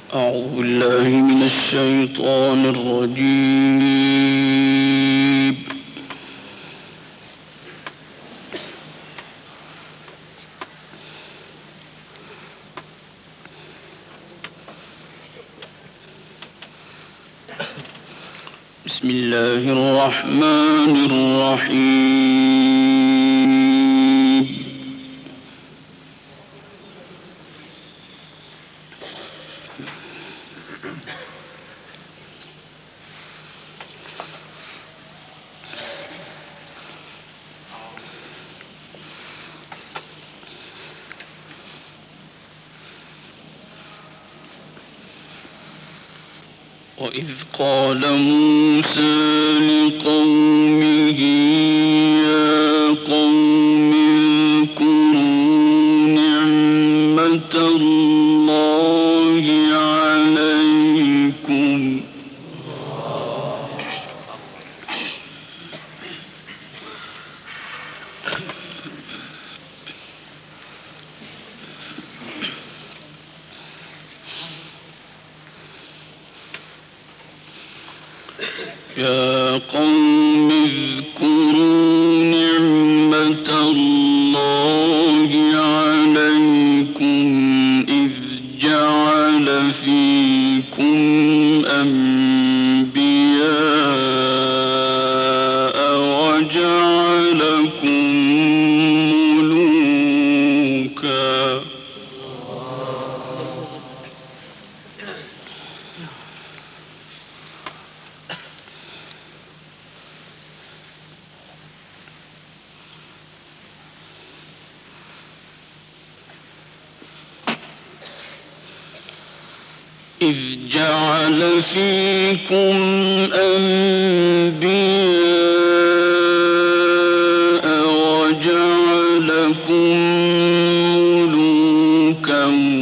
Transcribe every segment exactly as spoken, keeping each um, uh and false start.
أعوذ بالله من الشيطان الرجيم. بسم الله الرحمن الرحيم. وإذ قال موسى لقومه يا قوم اذكروا نعمة الله عليكم يا قوم اذكروا نعمة الله عليكم إذ جعل فيكم أنبياء وجعلكم ملوكا إذ جعل فيكم أنبياء وجعلكم ملوكا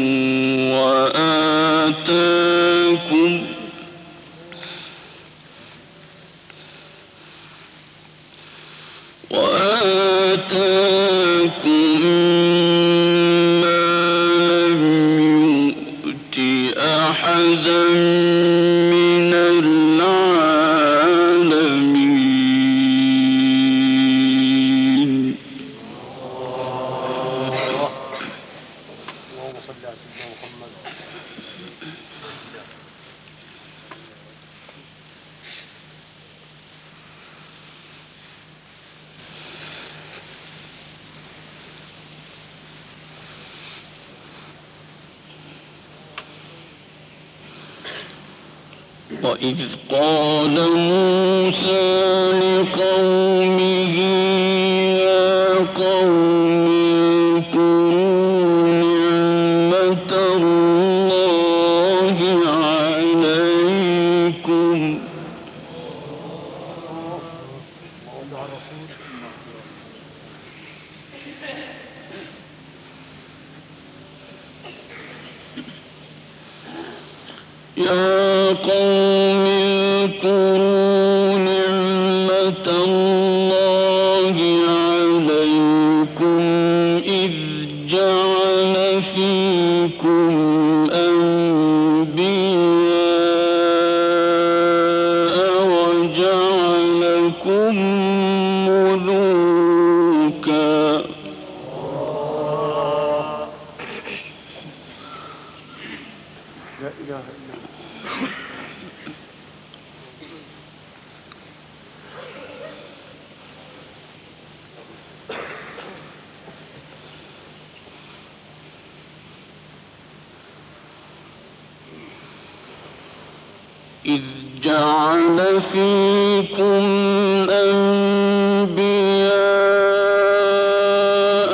وآتاكم وآتاكم أحدا من العالمين. اللهم صل على سيدنا محمد. وإذ قال موسى لقومه يا قوم اذكروا نعمة الله عليكم يا قوم اذكروا نعمة الله عليكم إذ جعل فيكم أنبياء وجعلكم ملوكا لا إله إلا الله. إذ جعل فيكم أنبياء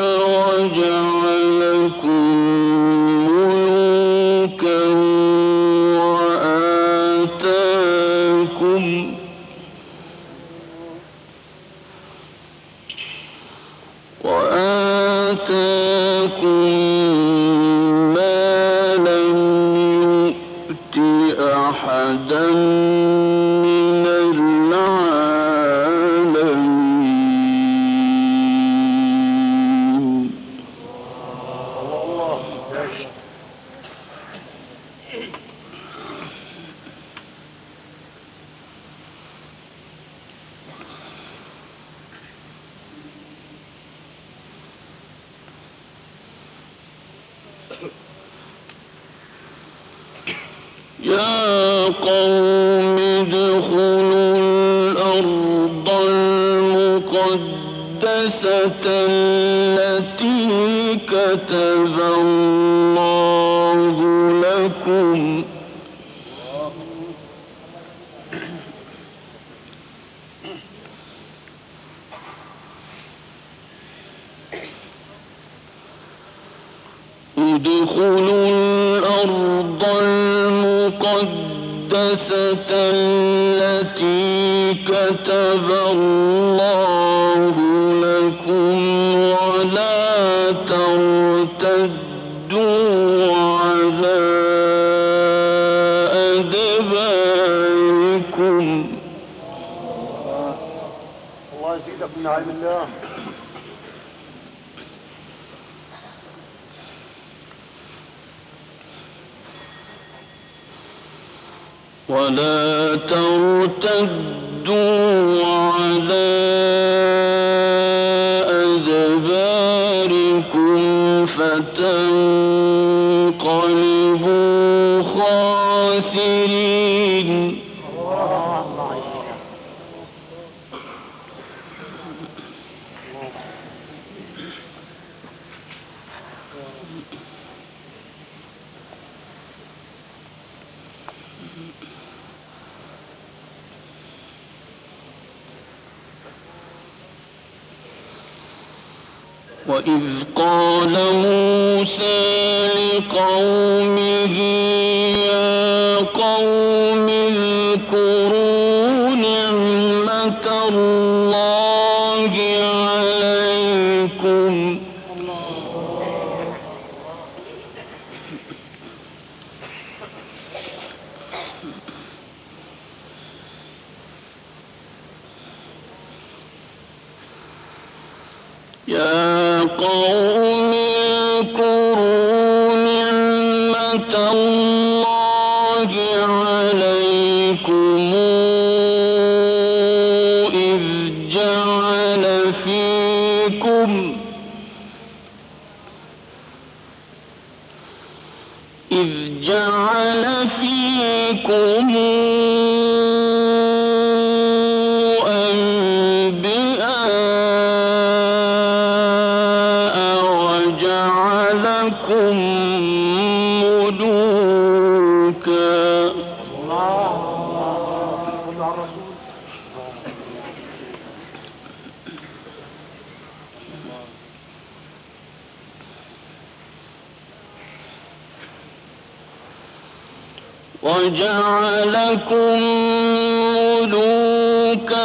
وجعلكم ملوكا وآتاكم وآتاكم ما لم يؤت أحدا من العالمين. يا قوم ادخلوا الأرض المقدسة التي كتب الله لكم ادخلوا الأرض المقدسة التي كتب الله لكم ولا ترتدوا على أدباركم. الله يزيدك من نعيم الله. ولا ترتدوا على أدباركم فتنقلبوا خاسرين. وإذ قال موسى لقومه يا قوم اذكروا نعمة الله عليكم يا قوم اذكروا نعمة الله عليكم إذ جعل فيكم إذ جعل فيكم ملوكا. وجعلكم ملوكا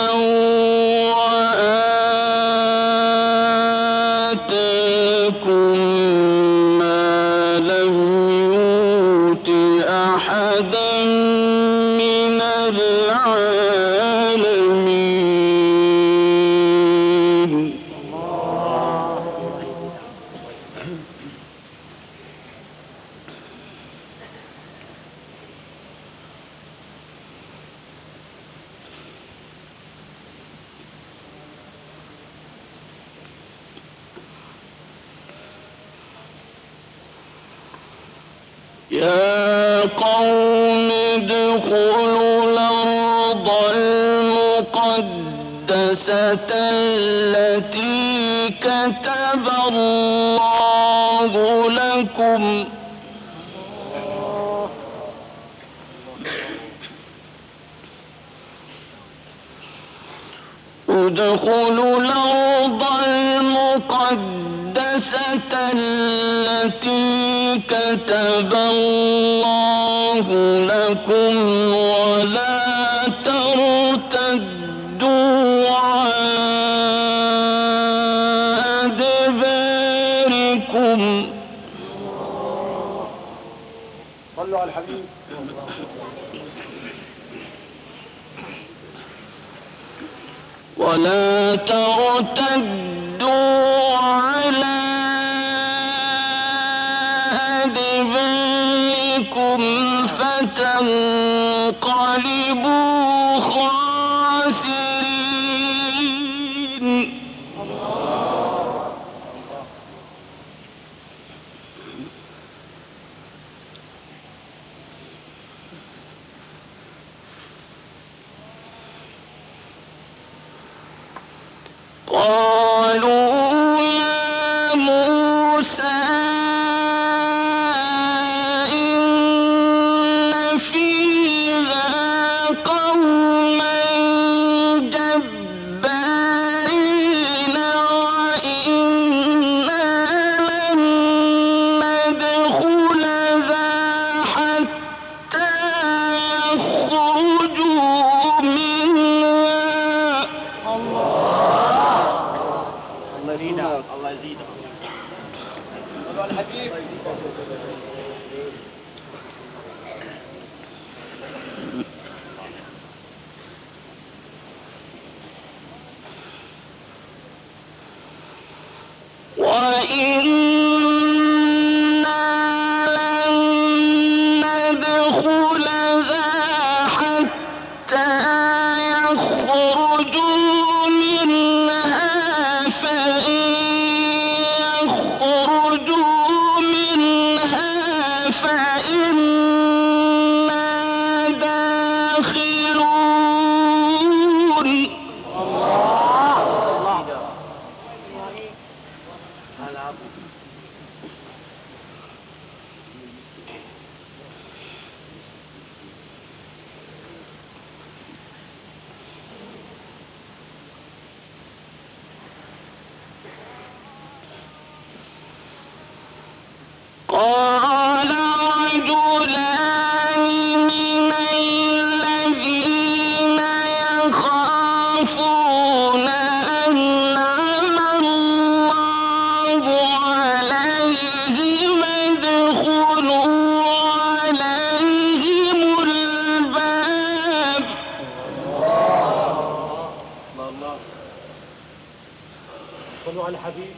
وآتاكم ما لم يؤت أحدا من العالمين. يا قوم ادخلوا الأرض المقدسة التي كتب الله لكم ادخلوا الأرض المقدسة التي كتب الله لكم ولا ترتدوا على أدباركم. صلوا على الحبيب. ولا ترتدوا على أدباركم فتنقلبوا خاسرين. فإنا داخلون. قال رجلان من الذين يخافون أنعم الله عليهم ادخلوا عليهم الباب. صلوا على الحبيب.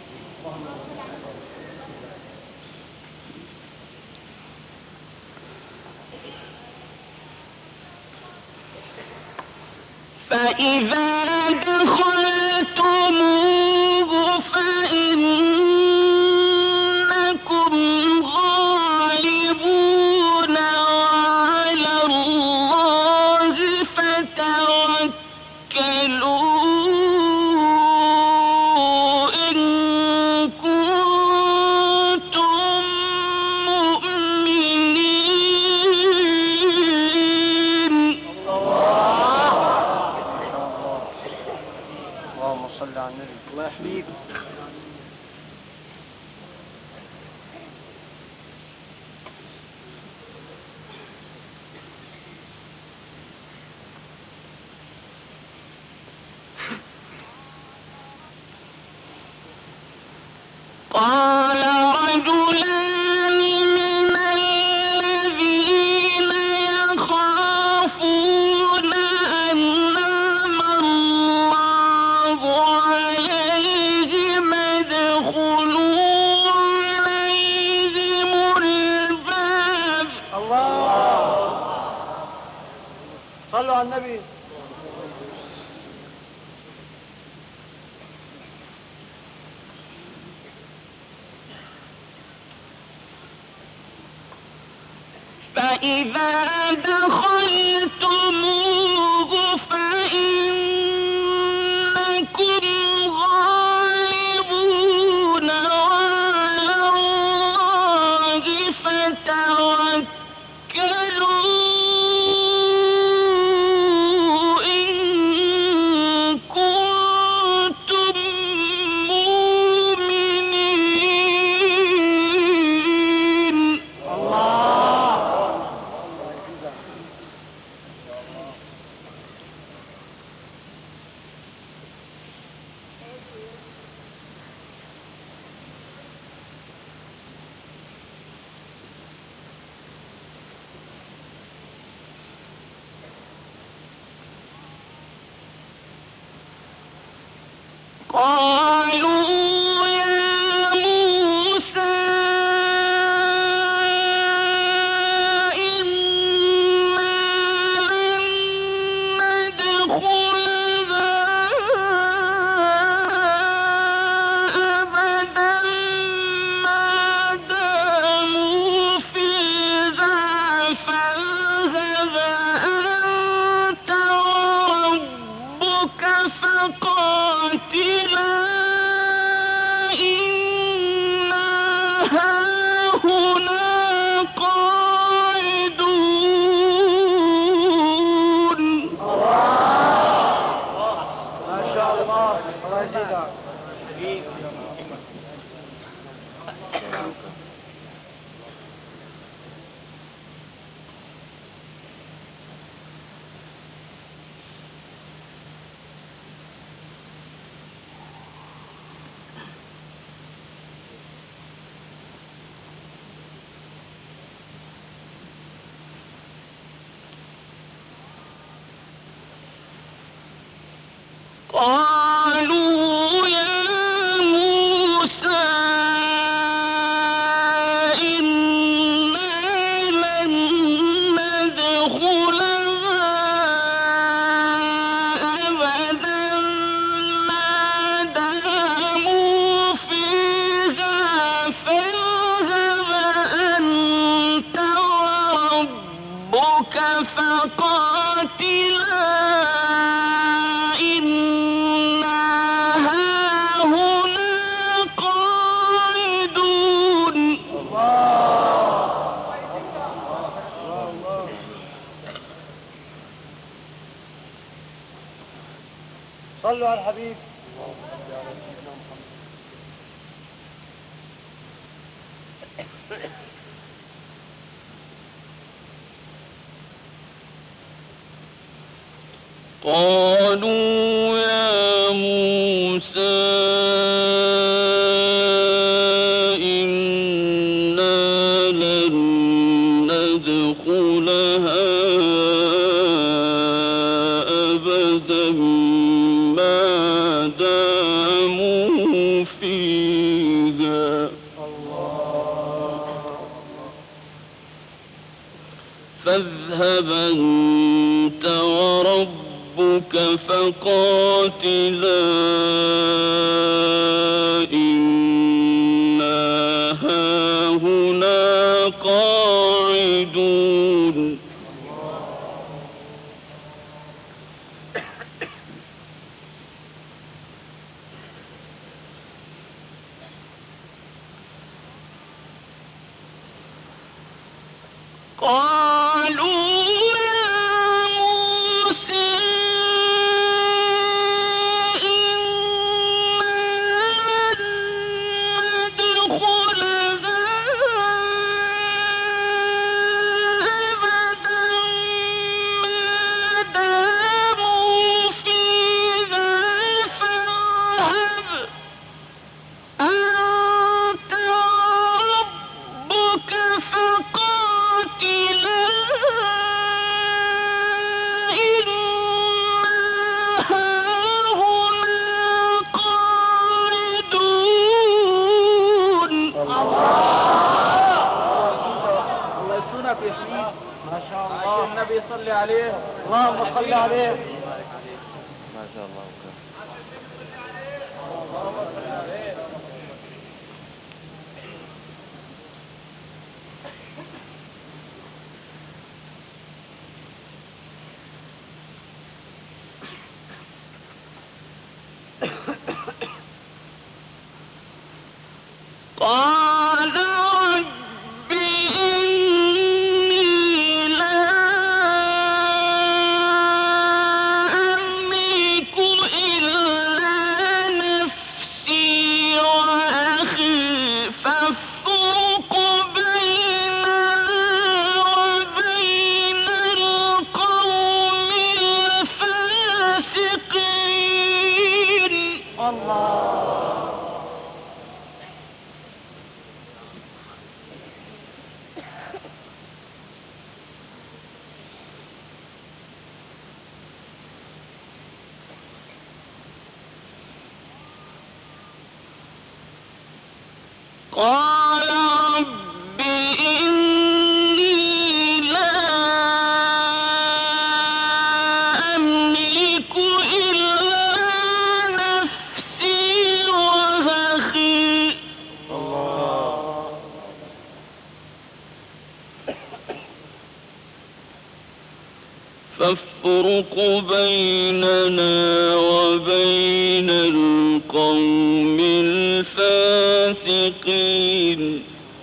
فإذا دخلتموه فإنكم غالبون وعلى الله فتوكلوا إن كنتم مؤمنين. اللهم صل على النبي. الله يحميك. قال رجلان من الذين يخافون أنعم الله عليهم ادخلوا عليهم الباب. الله. صلوا على النبي. فإذا دخلتموه فإنكم غالبون وعلى الله فتوكلوا إن كنتم مؤمنين. قالوا يا موسى إنا لن ندخلها أبدا ما داموا فيها فاذهب أنت وربك فقاتلا ربك فقاتلا إنا هاهنا قاعدون. صلوا على الحبيب. قالوا يا موسى إنا لن ندخلها أبدا ما داموا فيها فاذهب أنت وربك فقاتلا إنا هاهنا قاعدون. قالوا يا موسى إنا لن ندخلها أبدا ما داموا فيها فاذهب أنت وربك فقاتلا إنا هاهنا قاعدون. الله يسونك يا شهيد. ما شاء الله. النبي صلي عليه. اللهم صل عليه. ما شاء الله. قال رب إني لا أملك إلا نفسي وأخي فافرق بيننا وبين القوم الفاسقين. قال رب إني لا أملك إلا نفسي وأخي فافرق بيننا وبين القوم الفاسقين.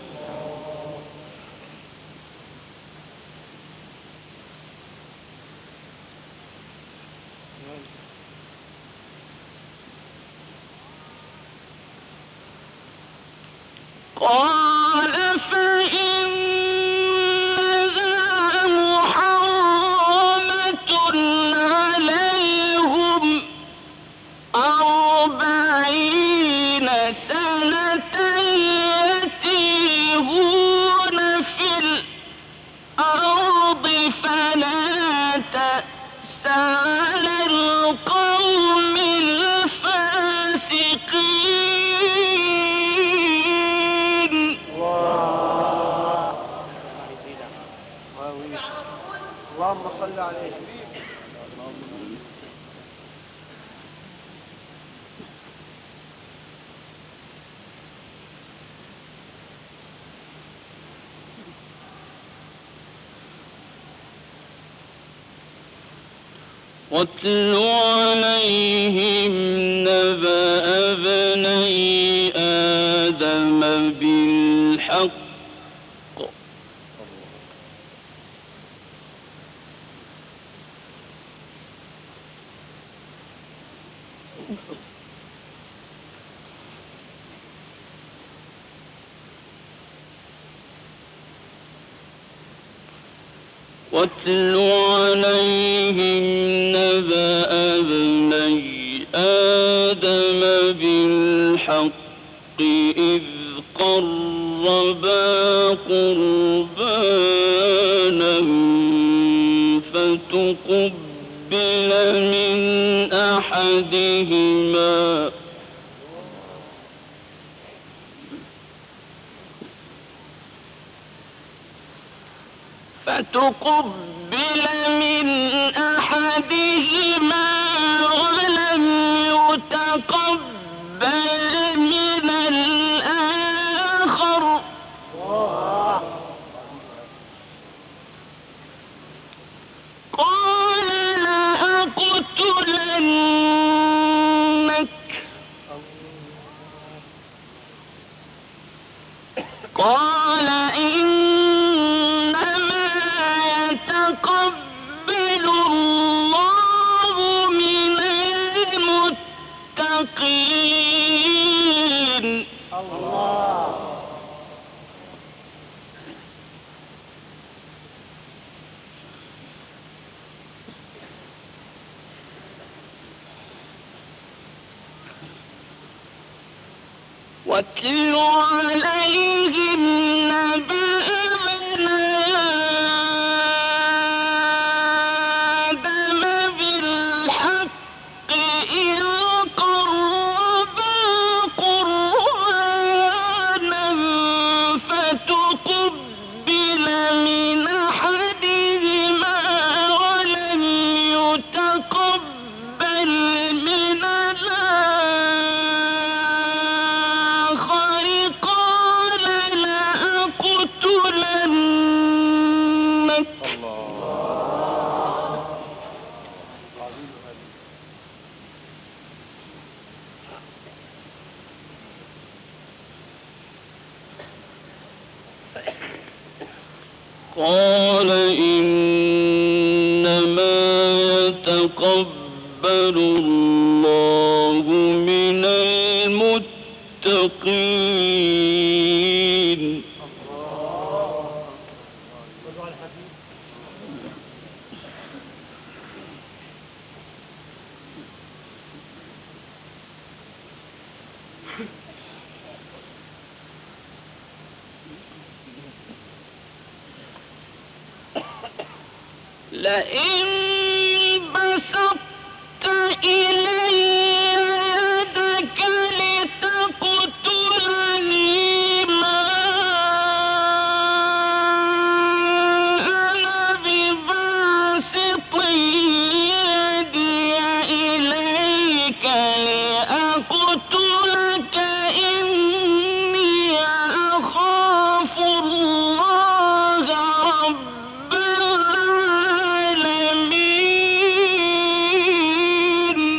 قال فإنها محرمة عليهم أربعين سنة يتيهون في الأرض فلا تأس على القوم الفاسقين. اللهم صل عليه. واتل عليهم نبأ ابني آدم بالحق واتل عليهم نبأ ابني آدم بالحق إذ قربا قربانا فتقبل من أحدهما فتقبل من أحدهما ولم يتقبل من الآخر قال لأقتلنك قال إنما يتقبل الله من المتقين. واتل عليهم نبأ ابني آدم بالحق إذ قربا قربانا فتقبل من أحدهما ولم يتقبل من الآخر قال لأقتلنك قال إنما يتقبل الله من المتقين. لئن بسطت إلي يدك لتقتلني ما أنا بباسط يدي إليك لأقتلك إني أخاف الله رب العالمين.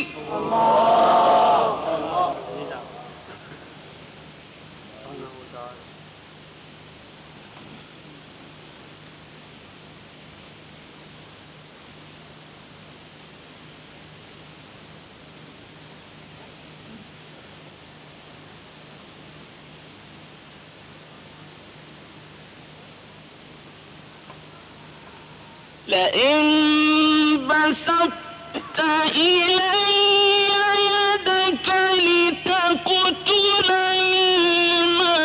لئن بسطت إلي يدك لتقتلني ما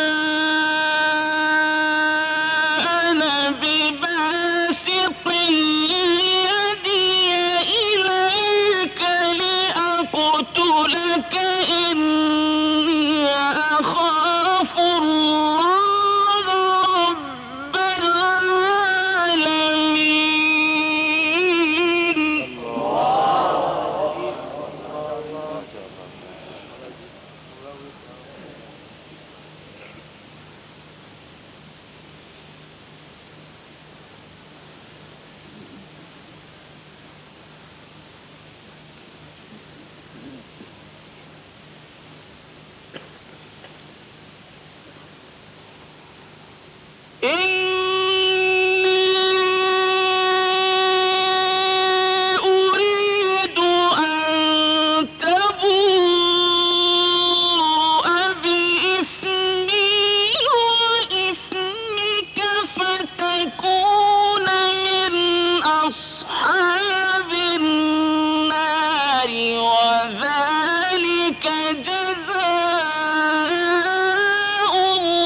أنا بباسط يدي إليك لأقتلك إني أخاف الله رب العالمين. تكون من أصحاب النار وذلك جزاء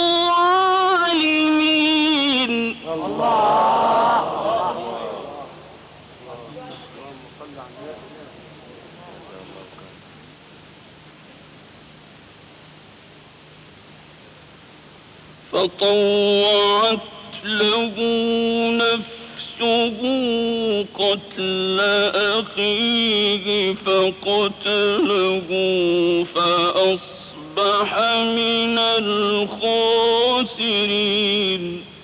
الظالمين. فطوعت له نفسه قتل أخيه فقتله فأصبح من الخاسرين.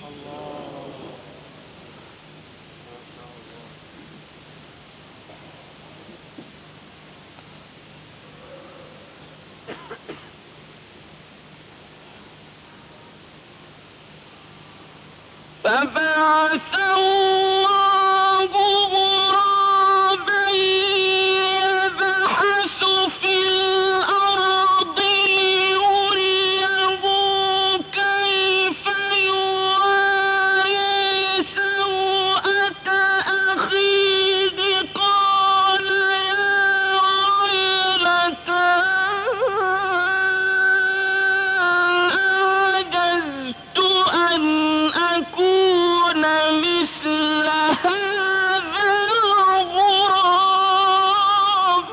فبعث الله غرابا يبحث في الأرض ليريه كيف يواري سوءة أخيه قال يا ويلتى أعجزت أن أكون مثل هذا الغراب.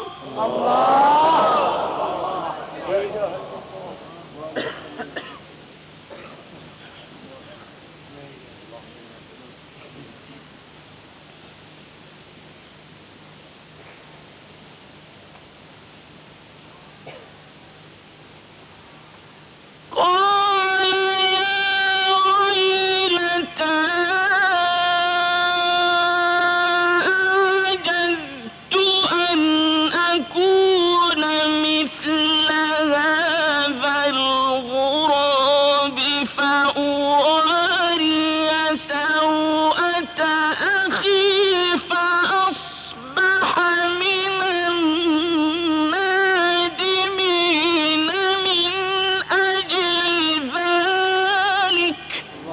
قال يا ويلتى أعجزت أن أكون مثل هذا الغراب فأواري سوءة أخي فأصبح من النادمين من أجل ذلك.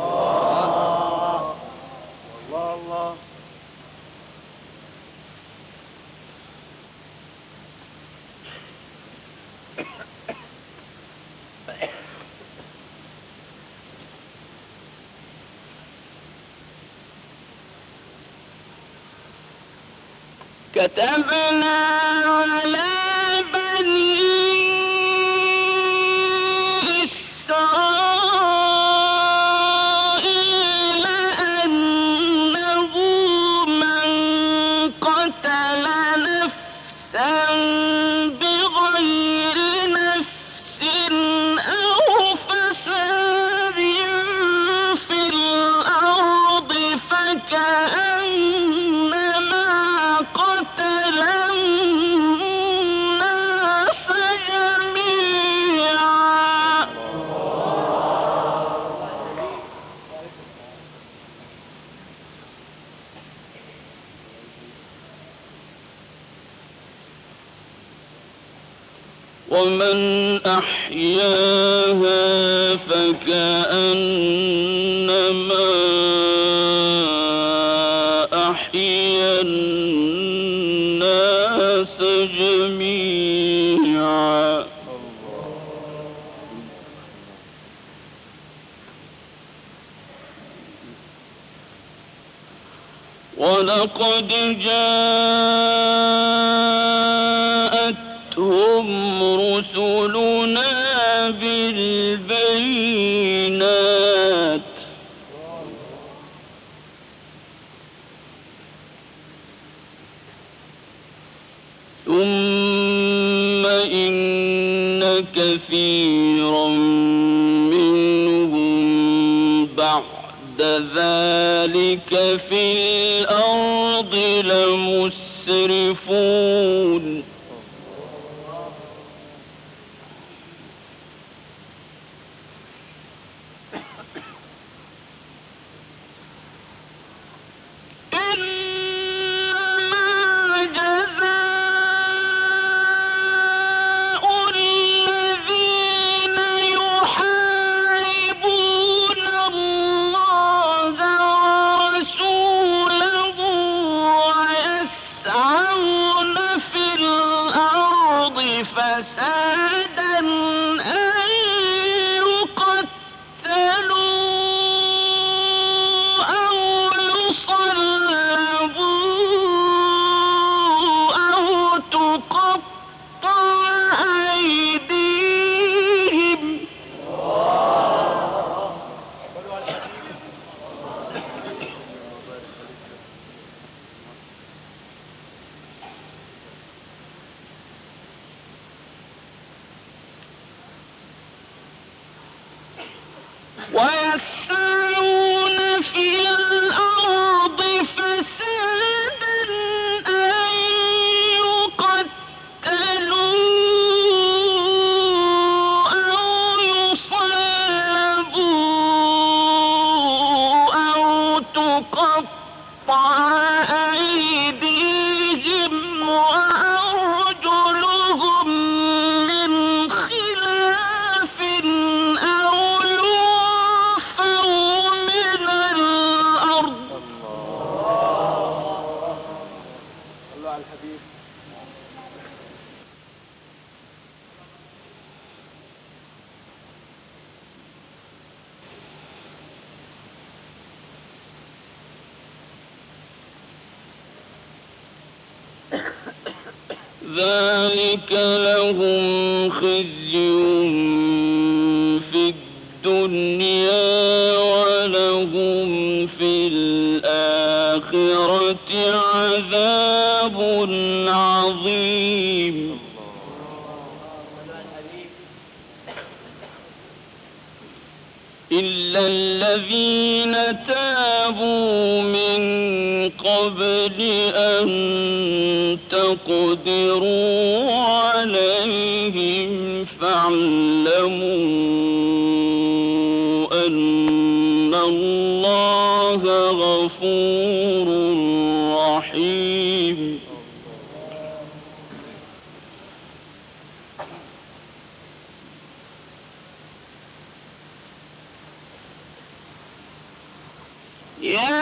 كتبنا على بني إسرائيل أنه من قتل نفسا بغير نفس أو فساد في الأرض فكأنما قتل الناس جميعا. ومن أحياها فكأنما أحيا الناس جميعا. ولقد جاءتهم رسلنا بالبينات ثم إن كثيرا منهم بعد ذلك في الأرض لمسرفون. الذين يحاربون الله أيديهم وأرجلهم من خلاف أو ينفوا من الأرض. صلوا على الحبيب. ذلك لهم خزي في الدنيا ولهم في الآخرة عذاب عظيم. إلا الذين تابوا من قبل أن تقدروا عليهم فاعلموا أن الله غفور رحيم. يا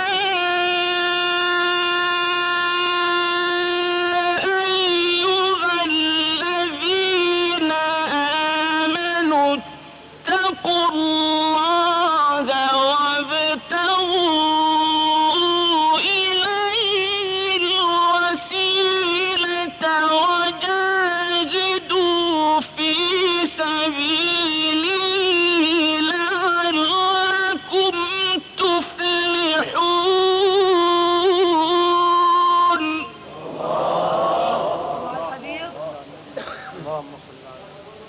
أيها الذين آمنوا اتقوا الله وابتغوا إليه الوسيلة وجاهدوا في سبيله لعلكم تفلحون. اللهم صل على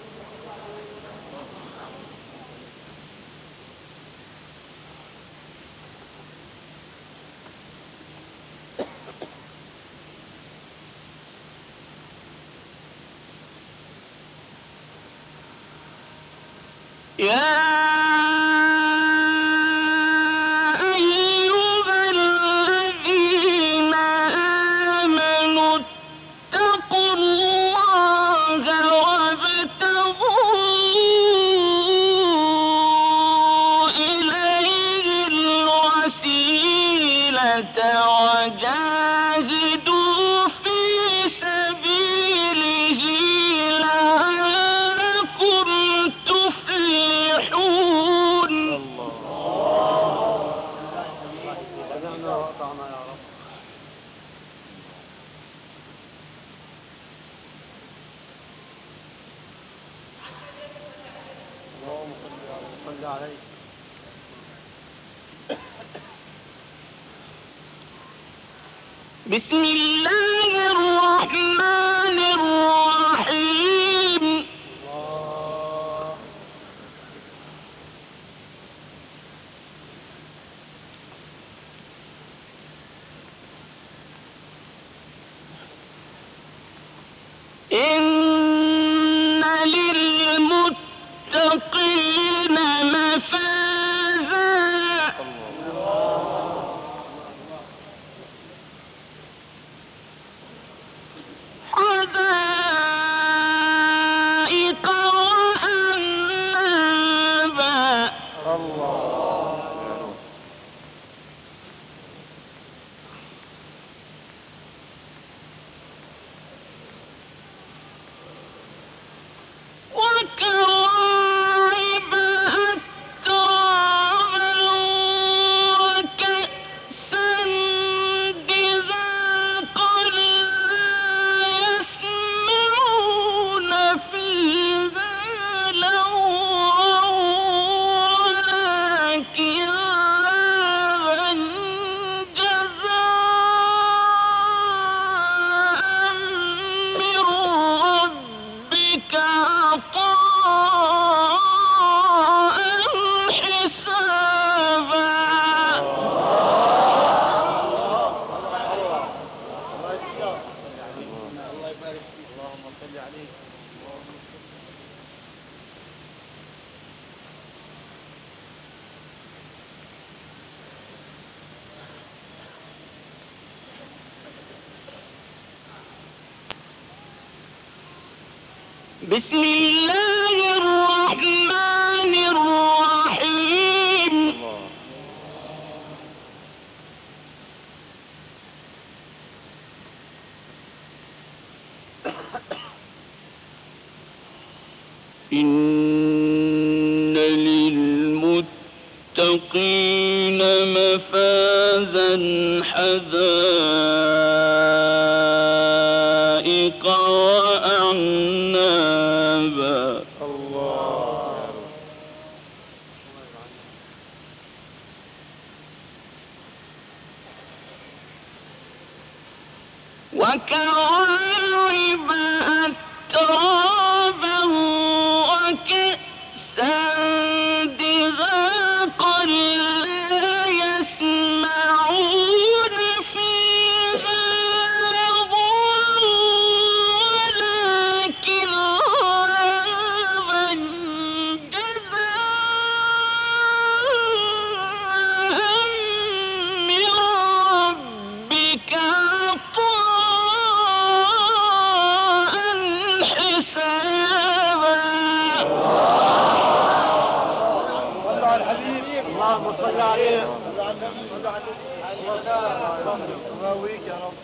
يا أيها الذين آمنوا اتقوا الله وابتغوا إليه الوسيلة وجاهدوا في سبيله لعلكم تفلحون. سمعنا وأطعنا يا رب. اللهم صل عليه. بسم الله الرحمن الرحيم. الله. إن للمتقين مفازا حدائق بسم الله الرحمن الرحيم إن للمتقين مفازا حدائق وأعنابا الله وكواعب أترابا وكأسا دهاقا لا يسمعون فيها لغوا ولا كذابا جزاء من ربك عطاء حسابا. صلوا على الحبيب اللهم صل عليه راويك يا رب.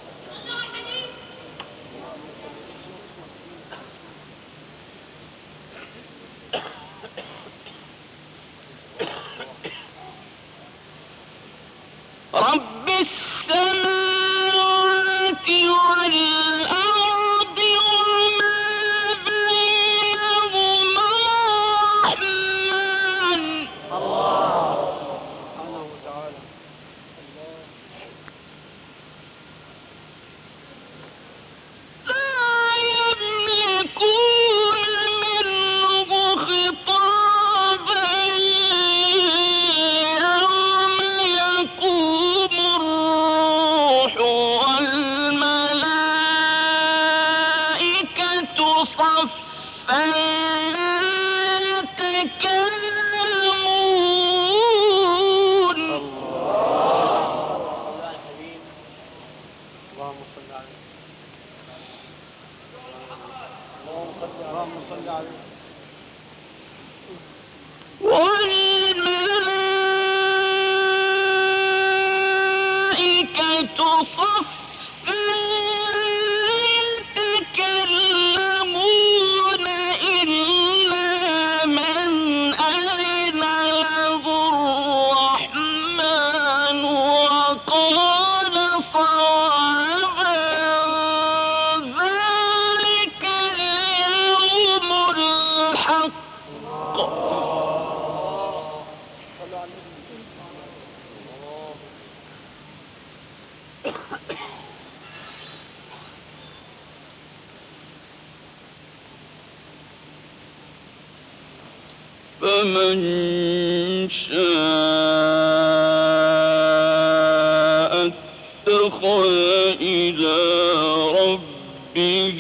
رب السماوات والأرض وما بينهما الرحمن سبحانه وتعالى. لا يملكون منه خطابا يوم يقوم الروح والملائكة صفا لا يتكلمون اللهم صل عليه اللهم صل عليه. والملائكة صفا لا يتكلمون إلا من أذن له الرحمن وقال صوابا ذلك اليوم الحق. فمن شاء اتخذ إلى ربه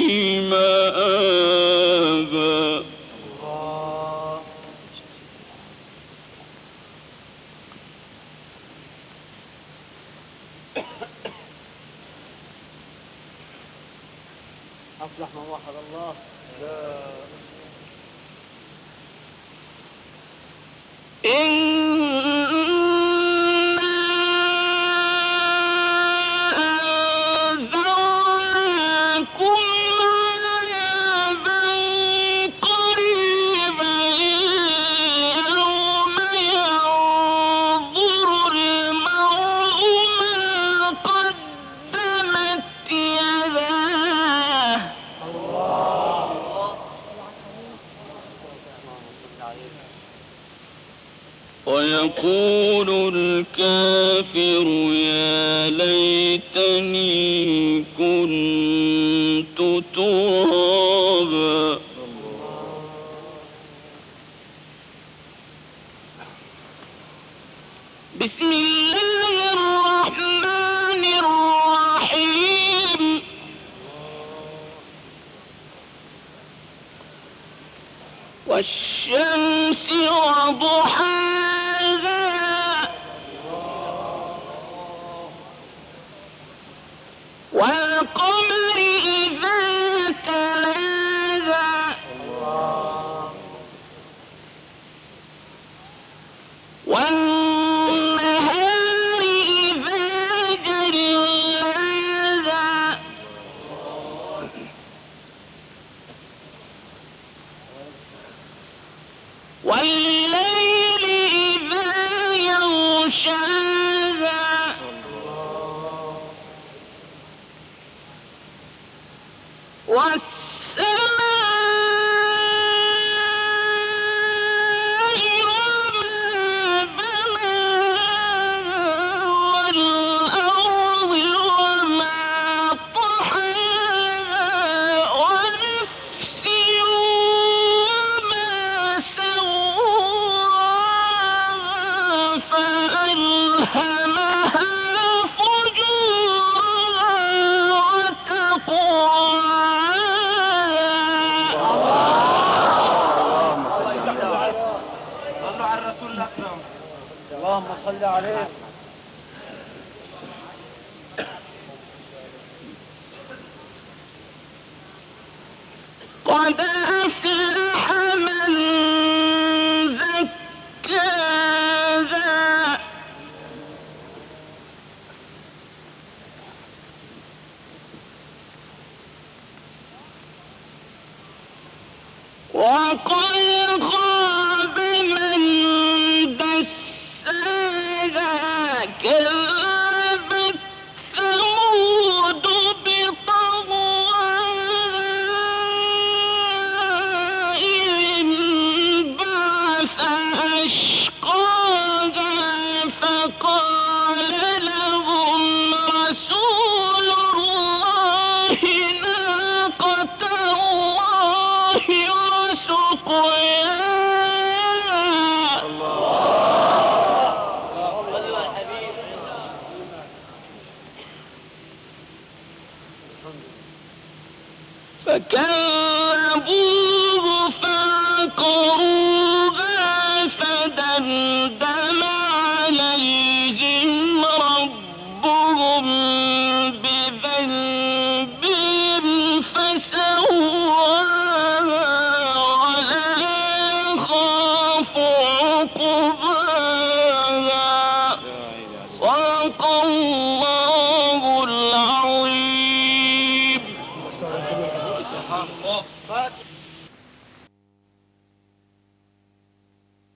مآبا. أفلح من وحد الله. إنا أنذرناكم عذابا قريبا يوم ينظر المرء ما قدمت يداه ويقول الكافر يا ليتني كنت ترابا. بسم الله الرحمن الرحيم والشمس وضحاها والقمر إذا تلاها اللهم صل عليه. قد أفلح من زكاها وقد خاب من دساها كذبت ثمود بطغواها إذ انبعث أشقاها فقال لهم رسول الله ناقة الله وسقياها. فكذبوه فعقروها فدمدم عليهم ربهم بذنبهم فسواها ولا يخاف عقباها. صدق الله العظيم.